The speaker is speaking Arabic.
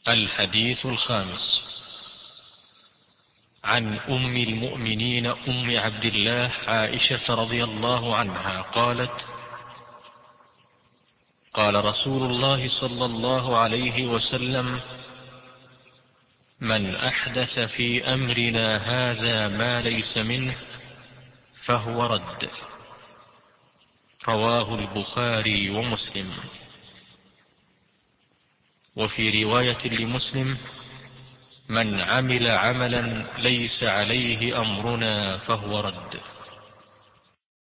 الحديث الخامس: عن أم المؤمنين أم عبد الله عائشة رضي الله عنها قالت: قال رسول الله صلى الله عليه وسلم: من أحدث في أمرنا هذا ما ليس منه فهو رد. رواه البخاري ومسلم. وفي رواية لمسلم: من عمل عملا ليس عليه أمرنا فهو رد.